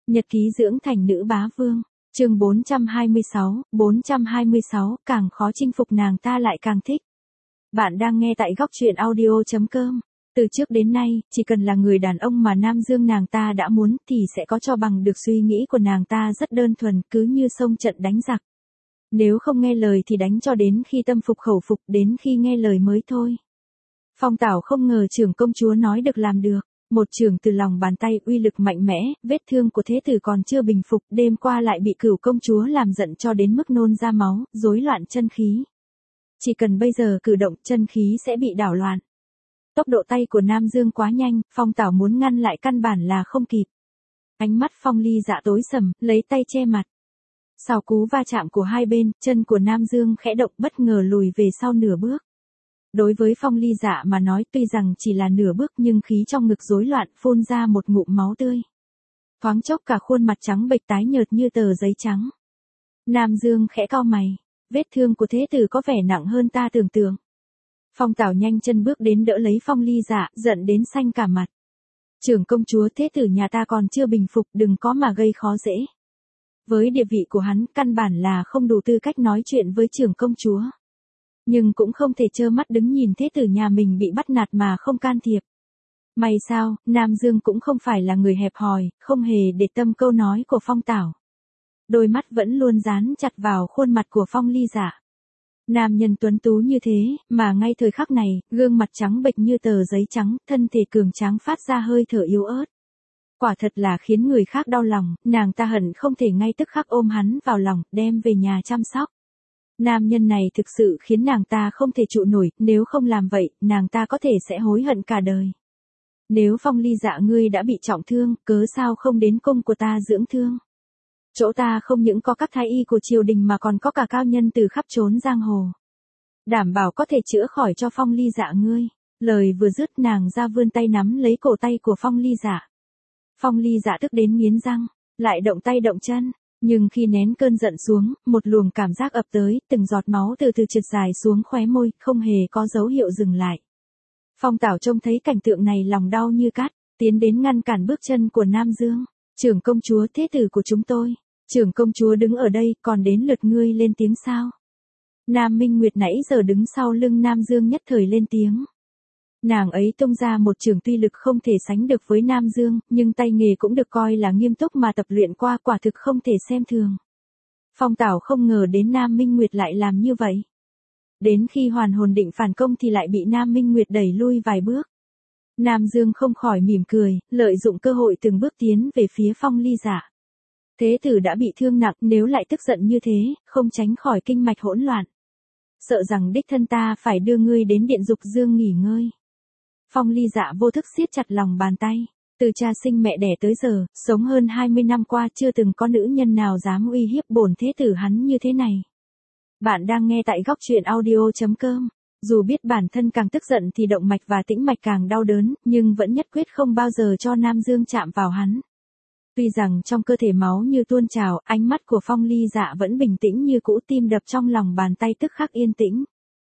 Nhật ký dưỡng thành nữ bá vương, chương 426, càng khó chinh phục nàng ta lại càng thích. Bạn đang nghe tại góc truyện audio.com. Từ trước đến nay, chỉ cần là người đàn ông mà Nam Dương nàng ta đã muốn thì sẽ có cho bằng được suy nghĩ của nàng ta rất đơn thuần, cứ như xông trận đánh giặc. Nếu không nghe lời thì đánh cho đến khi tâm phục khẩu phục, đến khi nghe lời mới thôi. Phong Tảo không ngờ trưởng công chúa nói được làm được. Một chưởng từ lòng bàn tay uy lực mạnh mẽ, vết thương của thế tử còn chưa bình phục, đêm qua lại bị Cửu công chúa làm giận cho đến mức nôn ra máu, rối loạn chân khí. Chỉ cần bây giờ cử động, chân khí sẽ bị đảo loạn. Tốc độ tay của Nam Dương quá nhanh, Phong Tảo muốn ngăn lại căn bản là không kịp. Ánh mắt Phong Ly Dạ tối sầm, lấy tay che mặt. Sau cú va chạm của hai bên, chân của Nam Dương khẽ động, bất ngờ lùi về sau nửa bước. Đối với Phong Ly Dạ mà nói, tuy rằng chỉ là nửa bước nhưng khí trong ngực rối loạn, phun ra một ngụm máu tươi. Thoáng chốc cả khuôn mặt trắng bệch tái nhợt như tờ giấy trắng. Nam Dương khẽ cau mày, vết thương của thế tử có vẻ nặng hơn ta tưởng tượng. Phong Tảo nhanh chân bước đến đỡ lấy Phong Ly Dạ, giận đến xanh cả mặt. Trưởng công chúa, thế tử nhà ta còn chưa bình phục, đừng có mà gây khó dễ. Với địa vị của hắn, căn bản là không đủ tư cách nói chuyện với trưởng công chúa. Nhưng cũng không thể trơ mắt đứng nhìn thế tử nhà mình bị bắt nạt mà không can thiệp. May sao, Nam Dương cũng không phải là người hẹp hòi, không hề để tâm câu nói của Phong Tảo. Đôi mắt vẫn luôn dán chặt vào khuôn mặt của Phong Ly Dạ. Nam nhân tuấn tú như thế, mà ngay thời khắc này, gương mặt trắng bệch như tờ giấy trắng, thân thể cường tráng phát ra hơi thở yếu ớt. Quả thật là khiến người khác đau lòng, nàng ta hận không thể ngay tức khắc ôm hắn vào lòng, đem về nhà chăm sóc. Nam nhân này thực sự khiến nàng ta không thể trụ nổi, nếu không làm vậy, nàng ta có thể sẽ hối hận cả đời. Nếu Phong Ly Dạ ngươi đã bị trọng thương, cớ sao không đến cung của ta dưỡng thương? Chỗ ta không những có các thái y của triều đình mà còn có cả cao nhân từ khắp chốn giang hồ. Đảm bảo có thể chữa khỏi cho Phong Ly Dạ ngươi. Lời vừa dứt nàng ra vươn tay nắm lấy cổ tay của Phong Ly Dạ. Phong Ly Dạ tức đến nghiến răng, lại động tay động chân. Nhưng khi nén cơn giận xuống, một luồng cảm giác ập tới, từng giọt máu từ từ trượt dài xuống khóe môi, không hề có dấu hiệu dừng lại. Phong Tảo trông thấy cảnh tượng này lòng đau như cắt, tiến đến ngăn cản bước chân của Nam Dương. Trưởng công chúa, thế tử của chúng tôi. Trưởng công chúa đứng ở đây, còn đến lượt ngươi lên tiếng sao? Nam Minh Nguyệt nãy giờ đứng sau lưng Nam Dương nhất thời lên tiếng. Nàng ấy tung ra một chưởng tuy lực không thể sánh được với Nam Dương, nhưng tay nghề cũng được coi là nghiêm túc mà tập luyện qua, quả thực không thể xem thường. Phong Tảo không ngờ đến Nam Minh Nguyệt lại làm như vậy. Đến khi hoàn hồn định phản công thì lại bị Nam Minh Nguyệt đẩy lui vài bước. Nam Dương không khỏi mỉm cười, lợi dụng cơ hội từng bước tiến về phía Phong Ly Dạ. Thế tử đã bị thương nặng, nếu lại tức giận như thế, không tránh khỏi kinh mạch hỗn loạn. Sợ rằng đích thân ta phải đưa ngươi đến điện dục dương nghỉ ngơi. Phong Ly Dạ vô thức siết chặt lòng bàn tay. Từ cha sinh mẹ đẻ tới giờ, sống hơn 20 năm qua chưa từng có nữ nhân nào dám uy hiếp bổn thế tử hắn như thế này. Bạn đang nghe tại góc truyện audio.com. Dù biết bản thân càng tức giận thì động mạch và tĩnh mạch càng đau đớn, nhưng vẫn nhất quyết không bao giờ cho Nam Dương chạm vào hắn. Tuy rằng trong cơ thể máu như tuôn trào, ánh mắt của Phong Ly Dạ vẫn bình tĩnh như cũ, tim đập trong lòng bàn tay tức khắc yên tĩnh.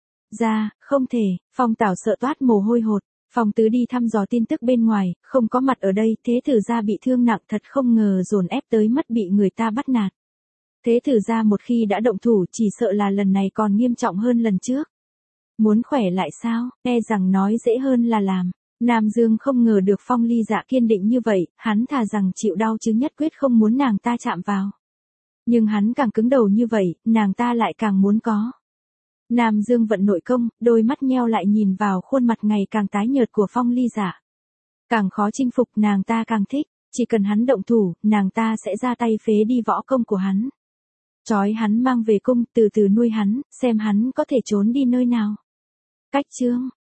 Không thể, Phong Tảo sợ toát mồ hôi hột. Phong Tứ đi thăm dò tin tức bên ngoài, không có mặt ở đây, thế tử gia bị thương nặng, thật không ngờ dồn ép tới mất bị người ta bắt nạt. Thế tử gia một khi đã động thủ chỉ sợ là lần này còn nghiêm trọng hơn lần trước. Muốn khỏe lại sao, e rằng nói dễ hơn là làm. Nam Dương không ngờ được Phong Ly Dạ kiên định như vậy, hắn thà rằng chịu đau chứ nhất quyết không muốn nàng ta chạm vào. Nhưng hắn càng cứng đầu như vậy, nàng ta lại càng muốn có. Nam Dương vận nội công, đôi mắt nheo lại nhìn vào khuôn mặt ngày càng tái nhợt của Phong Ly Dạ. Càng khó chinh phục nàng ta càng thích, chỉ cần hắn động thủ, nàng ta sẽ ra tay phế đi võ công của hắn. Trói hắn mang về cung, từ từ nuôi hắn, xem hắn có thể trốn đi nơi nào. Cách chương